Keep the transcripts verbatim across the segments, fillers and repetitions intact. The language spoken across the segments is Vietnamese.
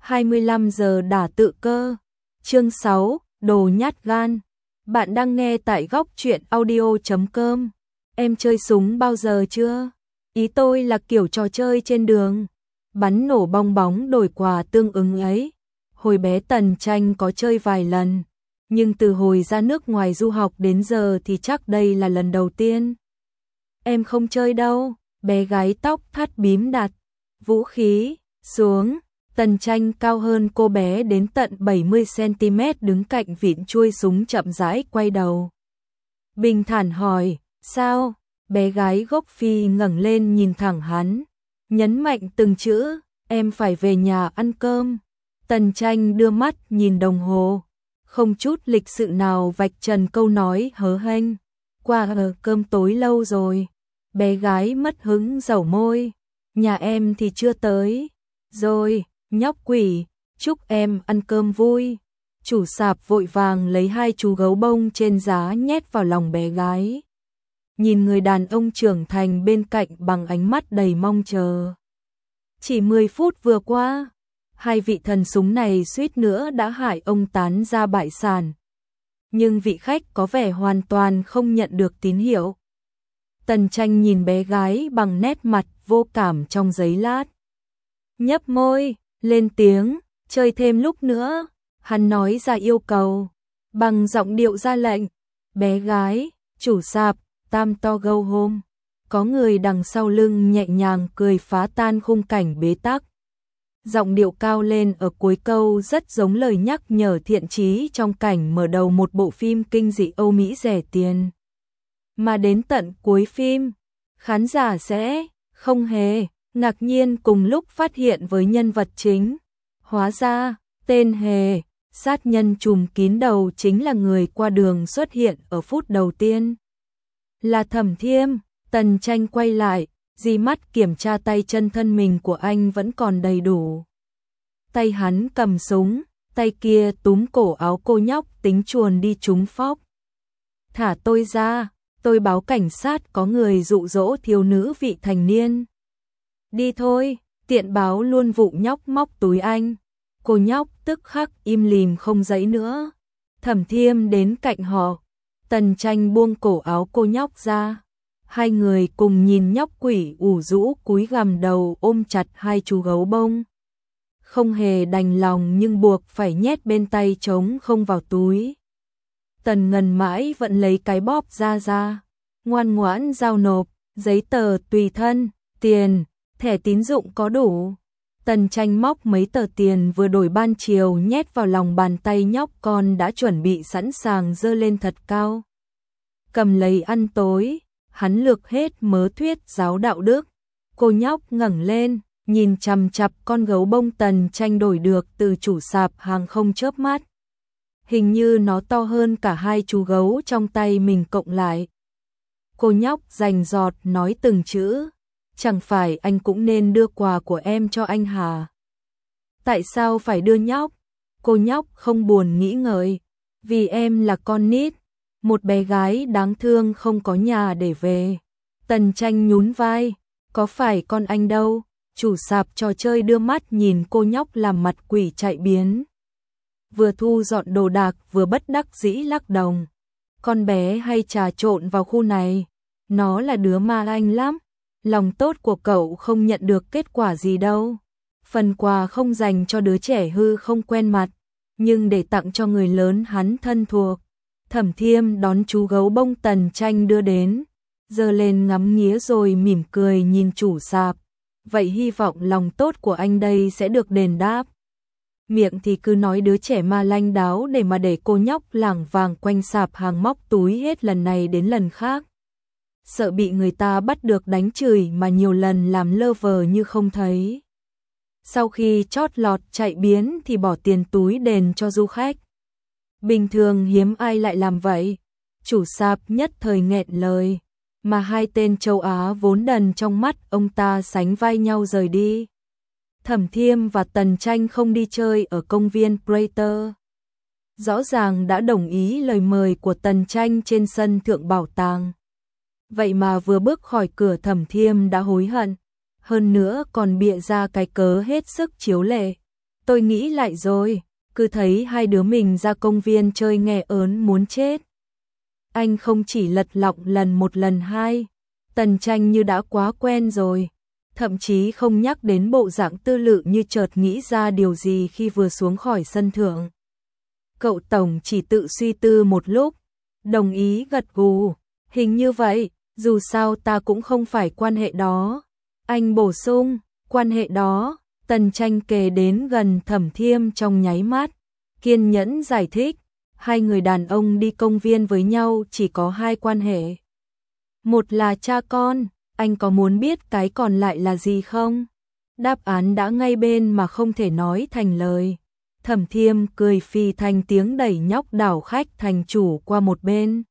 hai mươi lăm giờ đả tự cơ. Chương sáu, đồ nhát gan. Bạn đang nghe tại góc truyện audio chấm com. Em chơi súng bao giờ chưa? Ý tôi là kiểu trò chơi trên đường, bắn nổ bong bóng đổi quà tương ứng ấy. Hồi bé Tần Tranh có chơi vài lần, nhưng từ hồi ra nước ngoài du học đến giờ thì chắc đây là lần đầu tiên. Em không chơi đâu, bé gái tóc thắt bím đặt vũ khí xuống. Tần Tranh cao hơn cô bé đến tận bảy mươi xăng ti mét đứng cạnh vịn chuôi súng chậm rãi quay đầu. Bình thản hỏi, sao? Bé gái gốc Phi ngẩng lên nhìn thẳng hắn, nhấn mạnh từng chữ, em phải về nhà ăn cơm. Tần Tranh đưa mắt nhìn đồng hồ, không chút lịch sự nào vạch trần câu nói hớ hênh. Qua ở cơm tối lâu rồi. Bé gái mất hứng dẩu môi, nhà em thì chưa tới. Rồi, nhóc quỷ, chúc em ăn cơm vui. Chủ sạp vội vàng lấy hai chú gấu bông trên giá nhét vào lòng bé gái. Nhìn người đàn ông trưởng thành bên cạnh bằng ánh mắt đầy mong chờ. Chỉ mười phút vừa qua, hai vị thần súng này suýt nữa đã hại ông tán ra bại sản. Nhưng vị khách có vẻ hoàn toàn không nhận được tín hiệu. Tần Tranh nhìn bé gái bằng nét mặt vô cảm trong giây lát. Nhấp môi, lên tiếng, chơi thêm lúc nữa. Hắn nói ra yêu cầu, bằng giọng điệu ra lệnh. Bé gái, chủ sạp, tam to go home. Có người đằng sau lưng nhẹ nhàng cười phá tan khung cảnh bế tắc. Giọng điệu cao lên ở cuối câu rất giống lời nhắc nhở thiện chí trong cảnh mở đầu một bộ phim kinh dị Âu Mỹ rẻ tiền. Mà đến tận cuối phim, khán giả sẽ không hề ngạc nhiên cùng lúc phát hiện với nhân vật chính. Hóa ra, tên Hề, sát nhân trùm kín đầu chính là người qua đường xuất hiện ở phút đầu tiên. Là Thẩm Thiêm. Tần Tranh quay lại, dí mắt kiểm tra tay chân thân mình của anh vẫn còn đầy đủ. Tay hắn cầm súng, tay kia túm cổ áo cô nhóc tính chuồn đi trúng phóc. Thả tôi ra, tôi báo cảnh sát có người dụ dỗ thiếu nữ vị thành niên. Đi thôi, tiện báo luôn vụ nhóc móc túi anh. Cô nhóc tức khắc im lìm không giãy nữa. Thẩm Thiêm đến cạnh họ. Tần Tranh buông cổ áo cô nhóc ra. Hai người cùng nhìn nhóc quỷ ủ rũ cúi gằm đầu ôm chặt hai chú gấu bông. Không hề đành lòng nhưng buộc phải nhét bên tay trống không vào túi. Tần Ngân mãi vẫn lấy cái bóp ra ra. Ngoan ngoãn giao nộp, giấy tờ tùy thân, tiền, thẻ tín dụng có đủ. Tần Tranh móc mấy tờ tiền vừa đổi ban chiều nhét vào lòng bàn tay nhóc con đã chuẩn bị sẵn sàng giơ lên thật cao. Cầm lấy ăn tối. Hắn lược hết mớ thuyết giáo đạo đức. Cô nhóc ngẩng lên, nhìn chằm chằm con gấu bông Tần Tranh đổi được từ chủ sạp hàng không chớp mắt. Hình như nó to hơn cả hai chú gấu trong tay mình cộng lại. Cô nhóc rành rọt nói từng chữ. Chẳng phải anh cũng nên đưa quà của em cho anh hả? Tại sao phải đưa nhóc? Cô nhóc không buồn nghĩ ngợi. Vì em là con nít. Một bé gái đáng thương không có nhà để về. Tần Tranh nhún vai. Có phải con anh đâu. Chủ sạp trò chơi đưa mắt nhìn cô nhóc làm mặt quỷ chạy biến. Vừa thu dọn đồ đạc vừa bất đắc dĩ lắc đầu. Con bé hay trà trộn vào khu này. Nó là đứa ma anh lắm. Lòng tốt của cậu không nhận được kết quả gì đâu. Phần quà không dành cho đứa trẻ hư không quen mặt, nhưng để tặng cho người lớn hắn thân thuộc. Thẩm Thiêm đón chú gấu bông Tần Tranh đưa đến, giơ lên ngắm nghía rồi mỉm cười nhìn chủ sạp. Vậy hy vọng lòng tốt của anh đây sẽ được đền đáp. Miệng thì cứ nói đứa trẻ ma lanh đáo để mà để cô nhóc lảng vàng quanh sạp hàng móc túi hết lần này đến lần khác. Sợ bị người ta bắt được đánh chửi mà nhiều lần làm lơ vờ như không thấy. Sau khi chót lọt chạy biến thì bỏ tiền túi đền cho du khách. Bình thường hiếm ai lại làm vậy. Chủ sạp nhất thời nghẹn lời, mà hai tên châu Á vốn đần trong mắt ông ta sánh vai nhau rời đi. Thẩm Thiêm và Tần Tranh không đi chơi ở công viên Prater. Rõ ràng đã đồng ý lời mời của Tần Tranh trên sân thượng bảo tàng. Vậy mà vừa bước khỏi cửa Thẩm Thiêm đã hối hận, hơn nữa còn bịa ra cái cớ hết sức chiếu lệ. Tôi nghĩ lại rồi, cứ thấy hai đứa mình ra công viên chơi nghe ớn muốn chết. Anh không chỉ lật lọng lần một lần hai, Tần Tranh như đã quá quen rồi, thậm chí không nhắc đến bộ dạng tư lự như chợt nghĩ ra điều gì khi vừa xuống khỏi sân thượng. Cậu tổng chỉ tự suy tư một lúc, đồng ý gật gù, hình như vậy, dù sao ta cũng không phải quan hệ đó. Anh bổ sung, quan hệ đó. Tần Tranh kề đến gần Thẩm Thiêm trong nháy mắt, kiên nhẫn giải thích, hai người đàn ông đi công viên với nhau chỉ có hai quan hệ. Một là cha con, anh có muốn biết cái còn lại là gì không? Đáp án đã ngay bên mà không thể nói thành lời. Thẩm Thiêm cười phì thành tiếng đẩy nhóc đảo khách thành chủ qua một bên.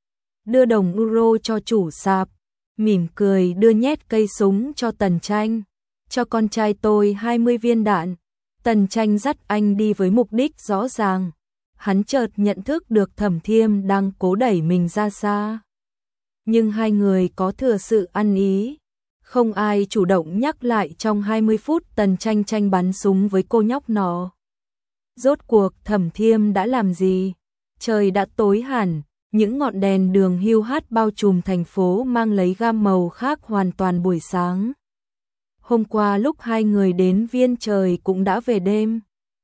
Đưa đồng euro cho chủ sạp, mỉm cười đưa nhét cây súng cho Tần Tranh. Cho con trai tôi hai mươi viên đạn. Tần Tranh dắt anh đi với mục đích rõ ràng. Hắn chợt nhận thức được Thẩm Thiêm đang cố đẩy mình ra xa. Nhưng hai người có thừa sự ăn ý. Không ai chủ động nhắc lại trong hai mươi phút Tần Tranh tranh bắn súng với cô nhóc nọ. Rốt cuộc Thẩm Thiêm đã làm gì? Trời đã tối hẳn, những ngọn đèn đường hiu hắt bao trùm thành phố mang lấy gam màu khác hoàn toàn buổi sáng. Hôm qua lúc hai người đến Viên trời cũng đã về đêm.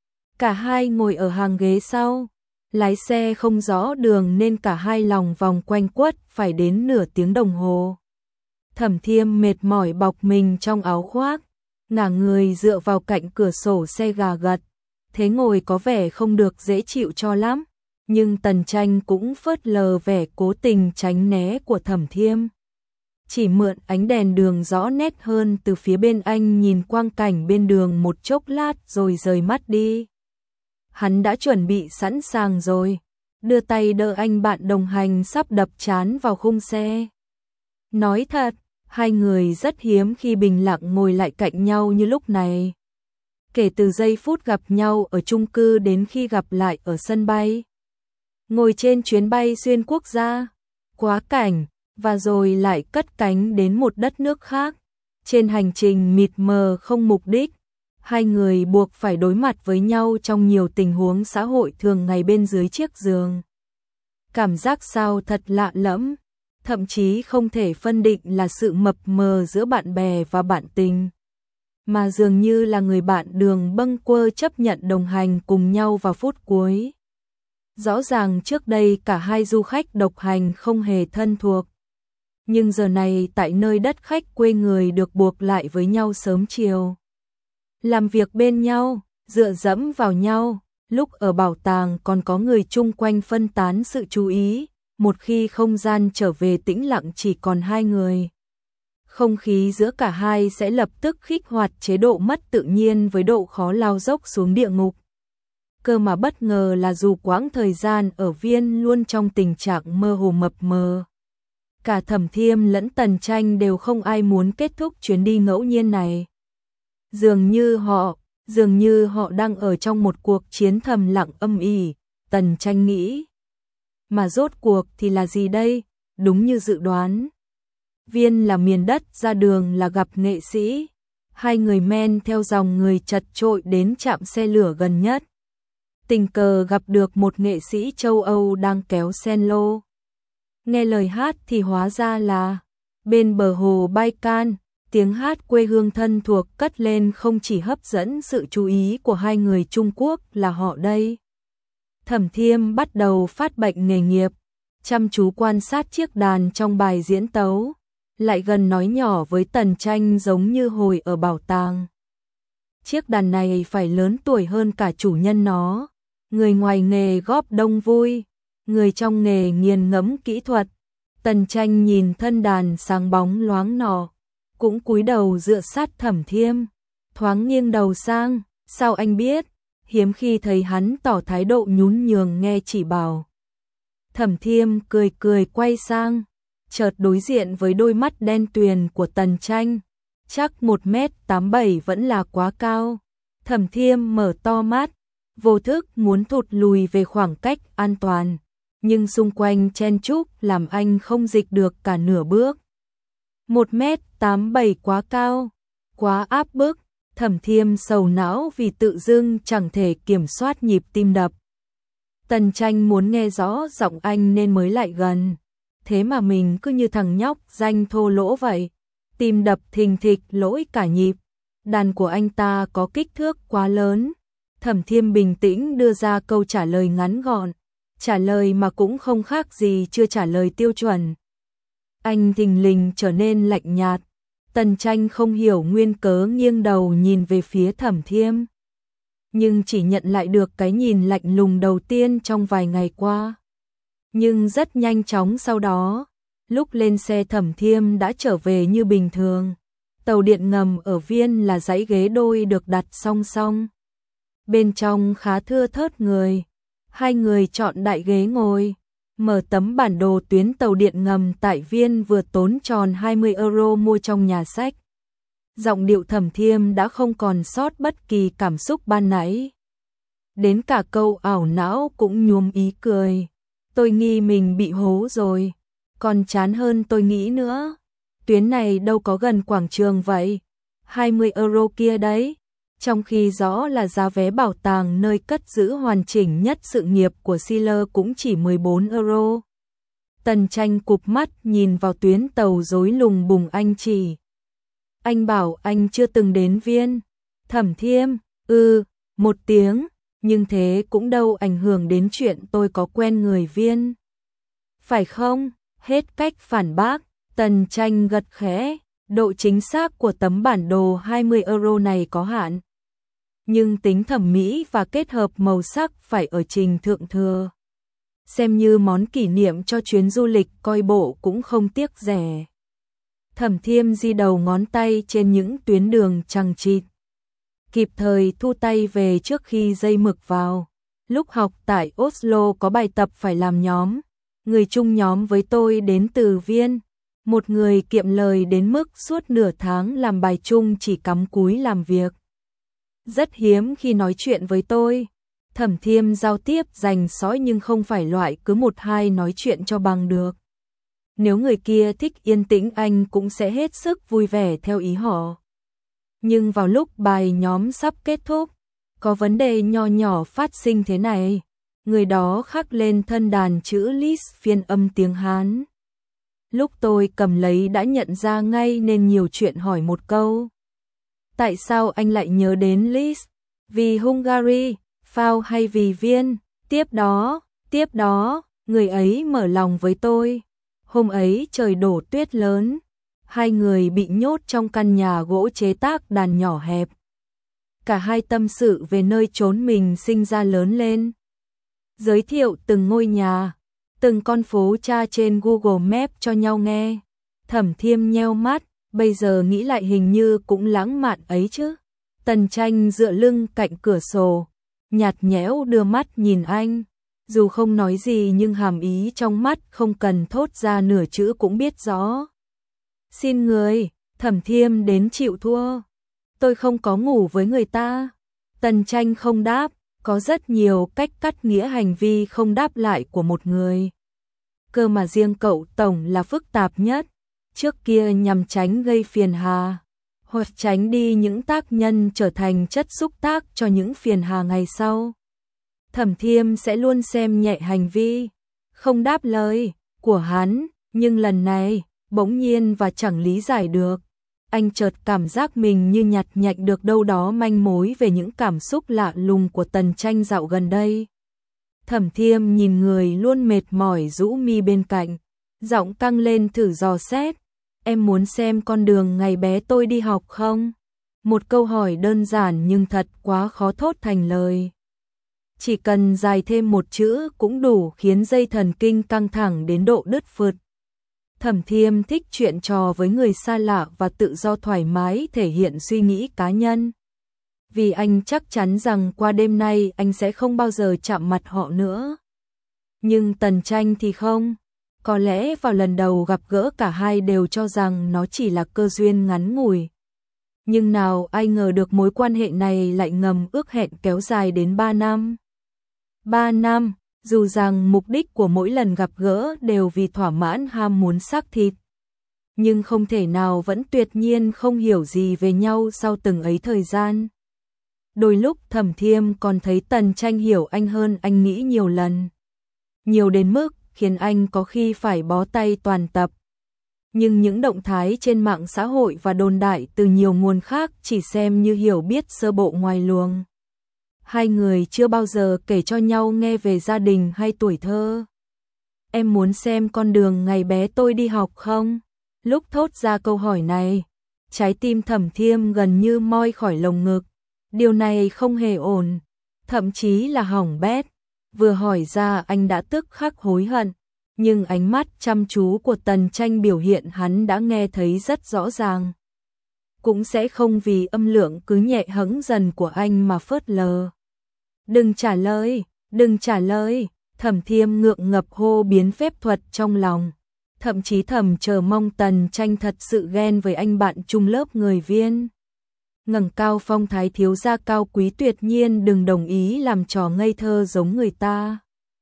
Cả hai ngồi ở hàng ghế sau, lái xe không rõ đường nên cả hai lòng vòng quanh quất phải đến nửa tiếng đồng hồ. Thẩm Thiêm mệt mỏi bọc mình trong áo khoác, ngả người dựa vào cạnh cửa sổ xe gà gật, thế ngồi có vẻ không được dễ chịu cho lắm, nhưng Tần Tranh cũng phớt lờ vẻ cố tình tránh né của Thẩm Thiêm. Chỉ mượn ánh đèn đường rõ nét hơn từ phía bên anh nhìn quang cảnh bên đường một chốc lát rồi rời mắt đi. Hắn đã chuẩn bị sẵn sàng rồi, đưa tay đỡ anh bạn đồng hành sắp đập trán vào khung xe. Nói thật, hai người rất hiếm khi bình lặng ngồi lại cạnh nhau như lúc này. Kể từ giây phút gặp nhau ở chung cư đến khi gặp lại ở sân bay. Ngồi trên chuyến bay xuyên quốc gia, quá cảnh, và rồi lại cất cánh đến một đất nước khác. Trên hành trình mịt mờ không mục đích, hai người buộc phải đối mặt với nhau trong nhiều tình huống xã hội thường ngày bên dưới chiếc giường. Cảm giác sao thật lạ lẫm, thậm chí không thể phân định là sự mập mờ giữa bạn bè và bạn tình, mà dường như là người bạn đường bâng quơ chấp nhận đồng hành cùng nhau vào phút cuối. Rõ ràng trước đây cả hai du khách độc hành không hề thân thuộc. Nhưng giờ này tại nơi đất khách quê người được buộc lại với nhau sớm chiều. Làm việc bên nhau, dựa dẫm vào nhau, lúc ở bảo tàng còn có người chung quanh phân tán sự chú ý, một khi không gian trở về tĩnh lặng chỉ còn hai người. Không khí giữa cả hai sẽ lập tức kích hoạt chế độ mất tự nhiên với độ khó lao dốc xuống địa ngục. Cơ mà bất ngờ là dù quãng thời gian ở Viên luôn trong tình trạng mơ hồ mập mờ. Cả Thẩm Thiêm lẫn Tần Tranh đều không ai muốn kết thúc chuyến đi ngẫu nhiên này. Dường như họ, dường như họ đang ở trong một cuộc chiến thầm lặng âm ỉ, Tần Tranh nghĩ. Mà rốt cuộc thì là gì đây? Đúng như dự đoán. Viên là miền đất, ra đường là gặp nghệ sĩ. Hai người men theo dòng người chật chội đến trạm xe lửa gần nhất. Tình cờ gặp được một nghệ sĩ châu Âu đang kéo sen lô. Nghe lời hát thì hóa ra là bên bờ hồ Baikal, tiếng hát quê hương thân thuộc cất lên không chỉ hấp dẫn sự chú ý của hai người Trung Quốc là họ đây. Thẩm Thiêm bắt đầu phát bệnh nghề nghiệp, chăm chú quan sát chiếc đàn trong bài diễn tấu, lại gần nói nhỏ với Tần Tranh giống như hồi ở bảo tàng. Chiếc đàn này phải lớn tuổi hơn cả chủ nhân nó, người ngoài nghề góp đông vui, người trong nghề nghiền ngẫm kỹ thuật. Tần Tranh nhìn thân đàn sáng bóng loáng nọ, cũng cúi đầu dựa sát Thẩm Thiêm, thoáng nghiêng đầu sang, sao anh biết? Hiếm khi thấy hắn tỏ thái độ nhún nhường nghe chỉ bảo. Thẩm Thiêm cười cười quay sang, chợt đối diện với đôi mắt đen tuyền của Tần Tranh, chắc một mét tám bảy vẫn là quá cao. Thẩm Thiêm mở to mắt, vô thức muốn thụt lùi về khoảng cách an toàn, nhưng xung quanh chen chúc làm anh không dịch được cả nửa bước. Một mét tám bảy quá cao, quá áp bức, Thẩm Thiêm sầu não vì tự dưng chẳng thể kiểm soát nhịp tim đập. Tần Tranh muốn nghe rõ giọng anh nên mới lại gần. Thế mà mình cứ như thằng nhóc danh thô lỗ vậy. Tim đập thình thịch lỗi cả nhịp. Đàn của anh ta có kích thước quá lớn. Thẩm Thiêm bình tĩnh đưa ra câu trả lời ngắn gọn. Trả lời mà cũng không khác gì chưa trả lời tiêu chuẩn. Anh thình lình trở nên lạnh nhạt. Tần Tranh không hiểu nguyên cớ nghiêng đầu nhìn về phía Thẩm Thiêm. Nhưng chỉ nhận lại được cái nhìn lạnh lùng đầu tiên trong vài ngày qua. Nhưng rất nhanh chóng sau đó, lúc lên xe Thẩm Thiêm đã trở về như bình thường. Tàu điện ngầm ở Viên là dãy ghế đôi được đặt song song. Bên trong khá thưa thớt người. Hai người chọn đại ghế ngồi. Mở tấm bản đồ tuyến tàu điện ngầm tại Viên vừa tốn tròn hai mươi euro mua trong nhà sách. Giọng điệu Thẩm Thiêm đã không còn sót bất kỳ cảm xúc ban nãy. Đến cả câu ảo não cũng nhuốm ý cười. Tôi nghi mình bị hố rồi. Còn chán hơn tôi nghĩ nữa. Tuyến này đâu có gần quảng trường vậy. hai mươi euro kia đấy. Trong khi rõ là giá vé bảo tàng nơi cất giữ hoàn chỉnh nhất sự nghiệp của Schiller cũng chỉ mười bốn euro. Tần Tranh cụp mắt nhìn vào tuyến tàu rối lùng bùng anh chỉ. Anh bảo anh chưa từng đến Viên. Thẩm Thiêm, ừ, một tiếng, nhưng thế cũng đâu ảnh hưởng đến chuyện tôi có quen người Viên. Phải không? Hết cách phản bác, Tần Tranh gật khẽ, độ chính xác của tấm bản đồ hai mươi euro này có hạn. Nhưng tính thẩm mỹ và kết hợp màu sắc phải ở trình thượng thừa. Xem như món kỷ niệm cho chuyến du lịch coi bộ cũng không tiếc rẻ. Thẩm Thiêm di đầu ngón tay trên những tuyến đường chằng chịt. Kịp thời thu tay về trước khi dây mực vào. Lúc học tại Oslo có bài tập phải làm nhóm. Người chung nhóm với tôi đến từ Viên. Một người kiệm lời đến mức suốt nửa tháng làm bài chung chỉ cắm cúi làm việc. Rất hiếm khi nói chuyện với tôi. Thẩm Thiêm giao tiếp rành sỏi nhưng không phải loại cứ một hai nói chuyện cho bằng được. Nếu người kia thích yên tĩnh anh cũng sẽ hết sức vui vẻ theo ý họ. Nhưng vào lúc bài nhóm sắp kết thúc, có vấn đề nho nhỏ phát sinh thế này. Người đó khắc lên thân đàn chữ list phiên âm tiếng Hán. Lúc tôi cầm lấy đã nhận ra ngay nên nhiều chuyện hỏi một câu. Tại sao anh lại nhớ đến list? Vì Hungary, Phao hay vì Viên? Tiếp đó, tiếp đó, người ấy mở lòng với tôi. Hôm ấy trời đổ tuyết lớn. Hai người bị nhốt trong căn nhà gỗ chế tác đàn nhỏ hẹp. Cả hai tâm sự về nơi chốn mình sinh ra lớn lên. Giới thiệu từng ngôi nhà, từng con phố tra trên Google Maps cho nhau nghe. Thẩm Thiêm nheo mắt, bây giờ nghĩ lại hình như cũng lãng mạn ấy chứ. Tần Tranh dựa lưng cạnh cửa sổ, nhạt nhẽo đưa mắt nhìn anh. Dù không nói gì nhưng hàm ý trong mắt không cần thốt ra nửa chữ cũng biết rõ. Xin người, Thẩm Thiêm đến chịu thua. Tôi không có ngủ với người ta. Tần Tranh không đáp, có rất nhiều cách cắt nghĩa hành vi không đáp lại của một người. Cơ mà riêng cậu tổng là phức tạp nhất. Trước kia nhằm tránh gây phiền hà, hoặc tránh đi những tác nhân trở thành chất xúc tác cho những phiền hà ngày sau. Thẩm Thiêm sẽ luôn xem nhẹ hành vi, không đáp lời của hắn, nhưng lần này, bỗng nhiên và chẳng lý giải được. Anh chợt cảm giác mình như nhặt nhạnh được đâu đó manh mối về những cảm xúc lạ lùng của Tần Tranh dạo gần đây. Thẩm Thiêm nhìn người luôn mệt mỏi rũ mi bên cạnh, giọng căng lên thử dò xét. Em muốn xem con đường ngày bé tôi đi học không? Một câu hỏi đơn giản nhưng thật quá khó thốt thành lời. Chỉ cần dài thêm một chữ cũng đủ khiến dây thần kinh căng thẳng đến độ đứt phượt. Thẩm Thiêm thích chuyện trò với người xa lạ và tự do thoải mái thể hiện suy nghĩ cá nhân. Vì anh chắc chắn rằng qua đêm nay anh sẽ không bao giờ chạm mặt họ nữa. Nhưng Tần Tranh thì không. Có lẽ vào lần đầu gặp gỡ cả hai đều cho rằng nó chỉ là cơ duyên ngắn ngủi. Nhưng nào ai ngờ được mối quan hệ này lại ngầm ước hẹn kéo dài đến ba năm. ba năm, dù rằng mục đích của mỗi lần gặp gỡ đều vì thỏa mãn ham muốn xác thịt. nhưng không thể nào vẫn tuyệt nhiên không hiểu gì về nhau sau từng ấy thời gian. Đôi lúc Thẩm Thiêm còn thấy Tần Tranh hiểu anh hơn anh nghĩ nhiều lần. Nhiều đến mức khiến anh có khi phải bó tay toàn tập. Nhưng những động thái trên mạng xã hội và đồn đại từ nhiều nguồn khác chỉ xem như hiểu biết sơ bộ ngoài luồng. Hai người chưa bao giờ kể cho nhau nghe về gia đình hay tuổi thơ. Em muốn xem con đường ngày bé tôi đi học không? Lúc thốt ra câu hỏi này, trái tim Thẩm Thiêm gần như moi khỏi lồng ngực. Điều này không hề ổn, thậm chí là hỏng bét. Vừa hỏi ra anh đã tức khắc hối hận, nhưng ánh mắt chăm chú của Tần Tranh biểu hiện hắn đã nghe thấy rất rõ ràng. Cũng sẽ không vì âm lượng cứ nhẹ hẫng dần của anh mà phớt lờ. Đừng trả lời, đừng trả lời, Thẩm Thiêm ngượng ngập hô biến phép thuật trong lòng. Thậm chí thầm chờ mong Tần Tranh thật sự ghen với anh bạn chung lớp người Viên. Ngẩng cao phong thái thiếu gia cao quý tuyệt nhiên đừng đồng ý làm trò ngây thơ giống người ta.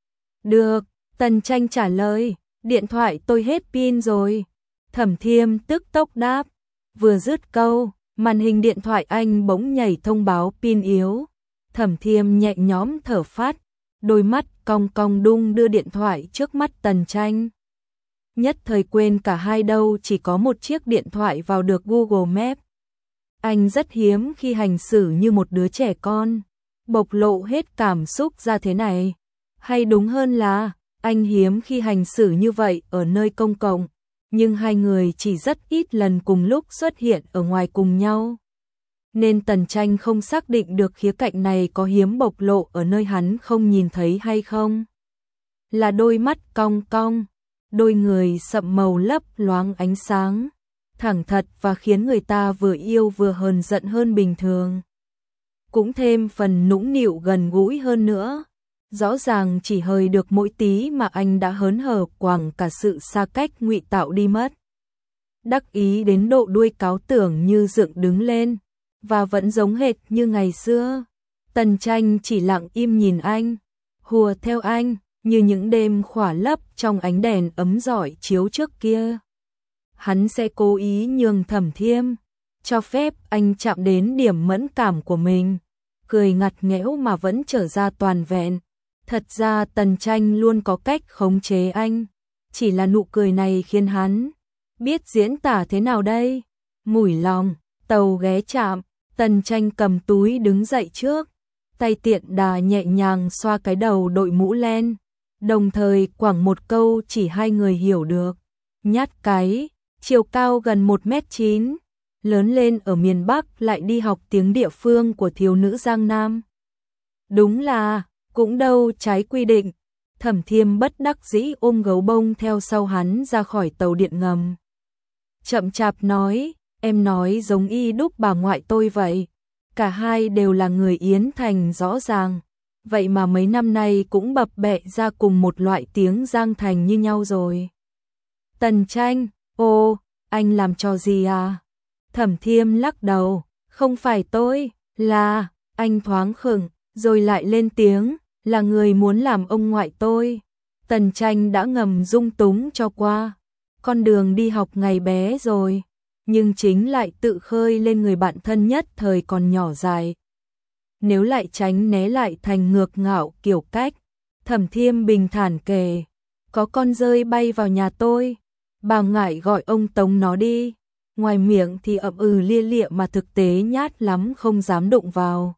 Được, Tần Tranh trả lời, điện thoại tôi hết pin rồi. Thẩm Thiêm tức tốc đáp, vừa dứt câu, màn hình điện thoại anh bỗng nhảy thông báo pin yếu. Thẩm Thiêm nhẹ nhõm thở phát, đôi mắt cong cong đung đưa điện thoại trước mắt Tần Tranh. Nhất thời quên cả hai đâu chỉ có một chiếc điện thoại vào được Google Maps. Anh rất hiếm khi hành xử như một đứa trẻ con, bộc lộ hết cảm xúc ra thế này. Hay đúng hơn là, anh hiếm khi hành xử như vậy ở nơi công cộng, nhưng hai người chỉ rất ít lần cùng lúc xuất hiện ở ngoài cùng nhau. Nên Tần Tranh không xác định được khía cạnh này có hiếm bộc lộ ở nơi hắn không nhìn thấy hay không. Là đôi mắt cong cong, đôi người sậm màu lấp loáng ánh sáng, thẳng thật và khiến người ta vừa yêu vừa hờn giận hơn bình thường. Cũng thêm phần nũng nịu gần gũi hơn nữa. Rõ ràng chỉ hơi được mỗi tí mà anh đã hớn hở quẳng cả sự xa cách ngụy tạo đi mất. Đắc ý đến độ đuôi cáo tưởng như dựng đứng lên, và vẫn giống hệt như ngày xưa. Tần Tranh chỉ lặng im nhìn anh, hùa theo anh, như những đêm khỏa lấp trong ánh đèn ấm rọi chiếu trước kia. Hắn sẽ cố ý nhường Thẩm Thiêm, cho phép anh chạm đến điểm mẫn cảm của mình, cười ngặt nghẽo mà vẫn trở ra toàn vẹn. Thật ra Tần Tranh luôn có cách khống chế anh, chỉ là nụ cười này khiến hắn biết diễn tả thế nào đây. Mủi lòng, tàu ghé chạm, Tần Tranh cầm túi đứng dậy trước, tay tiện đà nhẹ nhàng xoa cái đầu đội mũ len, đồng thời quẳng một câu chỉ hai người hiểu được. Nhát cái, chiều cao gần một mét chín, lớn lên ở miền Bắc lại đi học tiếng địa phương của thiếu nữ Giang Nam. Đúng là, cũng đâu trái quy định. Thẩm Thiêm bất đắc dĩ ôm gấu bông theo sau hắn ra khỏi tàu điện ngầm. Chậm chạp nói, em nói giống y đúc bà ngoại tôi vậy. Cả hai đều là người Yến Thành rõ ràng, vậy mà mấy năm nay cũng bập bẹ ra cùng một loại tiếng Giang Thành như nhau rồi. Tần Tranh, ô, anh làm trò gì à? Thẩm Thiêm lắc đầu, không phải tôi, là, anh thoáng khựng, rồi lại lên tiếng, là người muốn làm ông ngoại tôi. Tần Tranh đã ngầm dung túng cho qua con đường đi học ngày bé rồi, nhưng chính lại tự khơi lên người bạn thân nhất thời còn nhỏ dài. Nếu lại tránh né lại thành ngược ngạo kiểu cách. Thẩm Thiêm bình thản kể, có con dơi bay vào nhà tôi, bà ngại gọi ông tống nó đi. Ngoài miệng thì ậm ừ lia lịa mà thực tế nhát lắm không dám đụng vào.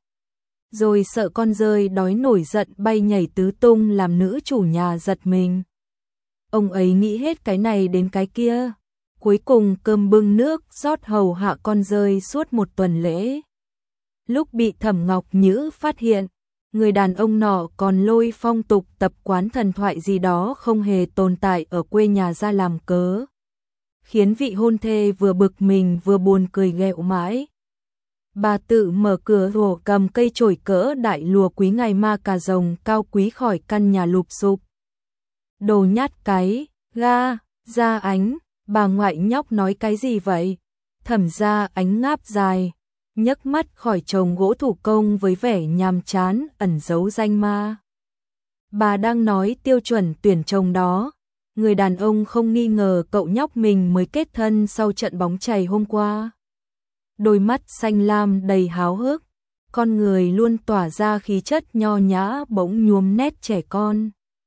Rồi sợ con dơi đói nổi giận bay nhảy tứ tung làm nữ chủ nhà giật mình. Ông ấy nghĩ hết cái này đến cái kia. Cuối cùng cơm bưng nước rót hầu hạ con dơi suốt một tuần lễ. Lúc bị Thẩm Ngọc Nhữ phát hiện, người đàn ông nọ còn lôi phong tục tập quán thần thoại gì đó không hề tồn tại ở quê nhà ra làm cớ, khiến vị hôn thê vừa bực mình vừa buồn cười ghẹo mãi. Bà tự mở cửa rổ cầm cây chổi cỡ đại lùa quý ngày ma cà rồng cao quý khỏi căn nhà lụp xụp. Đồ nhát cái, ga, ra ánh, bà ngoại nhóc nói cái gì vậy? Thẩm ra ánh ngáp dài, nhấc mắt khỏi chồng gỗ thủ công với vẻ nhàm chán ẩn giấu danh ma. Bà đang nói tiêu chuẩn tuyển chồng đó. người đàn ông không nghi ngờ cậu nhóc mình mới kết thân sau trận bóng chày hôm qua. Đôi mắt xanh lam đầy háo hức, con người luôn tỏa ra khí chất nho nhã bỗng nhuốm nét trẻ con.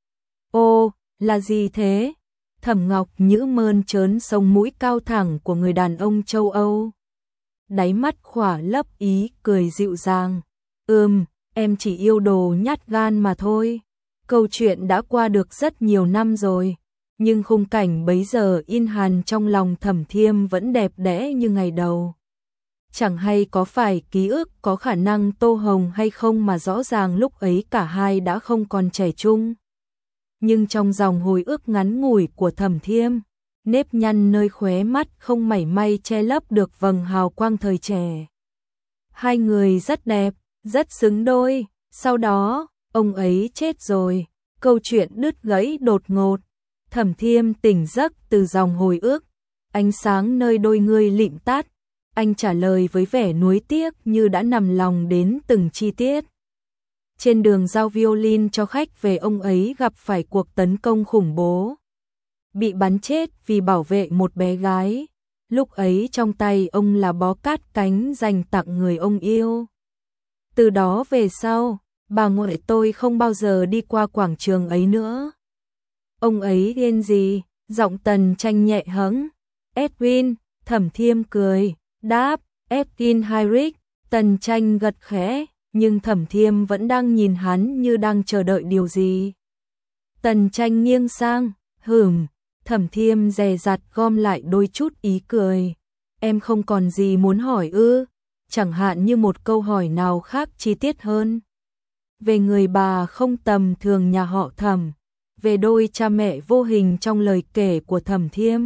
Ô, là gì thế? Thẩm Ngọc Nhữ mơn trớn sống mũi cao thẳng của người đàn ông châu Âu. Đáy mắt khỏa lấp ý cười dịu dàng. Ừm, em chỉ yêu đồ nhát gan mà thôi. Câu chuyện đã qua được rất nhiều năm rồi, nhưng khung cảnh bấy giờ in hằn trong lòng Thẩm Thiêm vẫn đẹp đẽ như ngày đầu. Chẳng hay có phải ký ức có khả năng tô hồng hay không mà rõ ràng lúc ấy cả hai đã không còn trẻ trung. Nhưng trong dòng hồi ức ngắn ngủi của Thẩm Thiêm, nếp nhăn nơi khóe mắt không mảy may che lấp được vầng hào quang thời trẻ. Hai người rất đẹp, rất xứng đôi, sau đó, ông ấy chết rồi, câu chuyện đứt gãy đột ngột. Thẩm Thiêm tỉnh giấc từ dòng hồi ức, ánh sáng nơi đôi người lịm tắt, anh trả lời với vẻ nuối tiếc như đã nằm lòng đến từng chi tiết. Trên đường giao violin cho khách về, ông ấy gặp phải cuộc tấn công khủng bố, bị bắn chết vì bảo vệ một bé gái. Lúc ấy trong tay ông là bó cát cánh dành tặng người ông yêu. Từ đó về sau, bà ngoại tôi không bao giờ đi qua quảng trường ấy nữa. Ông ấy điên gì? Giọng Tần Tranh nhẹ hẫng. Edwin, Thẩm Thiêm cười, đáp, Edwin Heinrich. Tần Tranh gật khẽ, nhưng Thẩm Thiêm vẫn đang nhìn hắn như đang chờ đợi điều gì. Tần Tranh nghiêng sang, hửm. Thẩm Thiêm dè dặt gom lại đôi chút ý cười. Em không còn gì muốn hỏi ư? Chẳng hạn như một câu hỏi nào khác chi tiết hơn. Về người bà không tầm thường nhà họ Thẩm, về đôi cha mẹ vô hình trong lời kể của Thẩm Thiêm,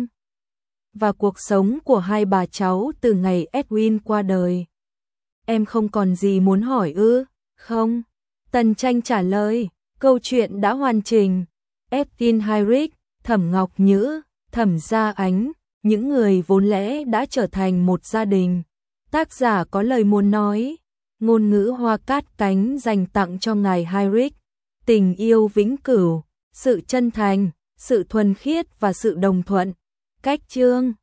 và cuộc sống của hai bà cháu từ ngày Edwin qua đời. Em không còn gì muốn hỏi ư? Không. Tần Tranh trả lời, câu chuyện đã hoàn chỉnh. Edwin Heinrich, Thẩm Ngọc Nhữ, Thẩm Gia Ánh, những người vốn lẽ đã trở thành một gia đình. Tác giả có lời muốn nói, ngôn ngữ hoa cát cánh dành tặng cho ngài Heinrich, tình yêu vĩnh cửu, sự chân thành, sự thuần khiết và sự đồng thuận. Cách chương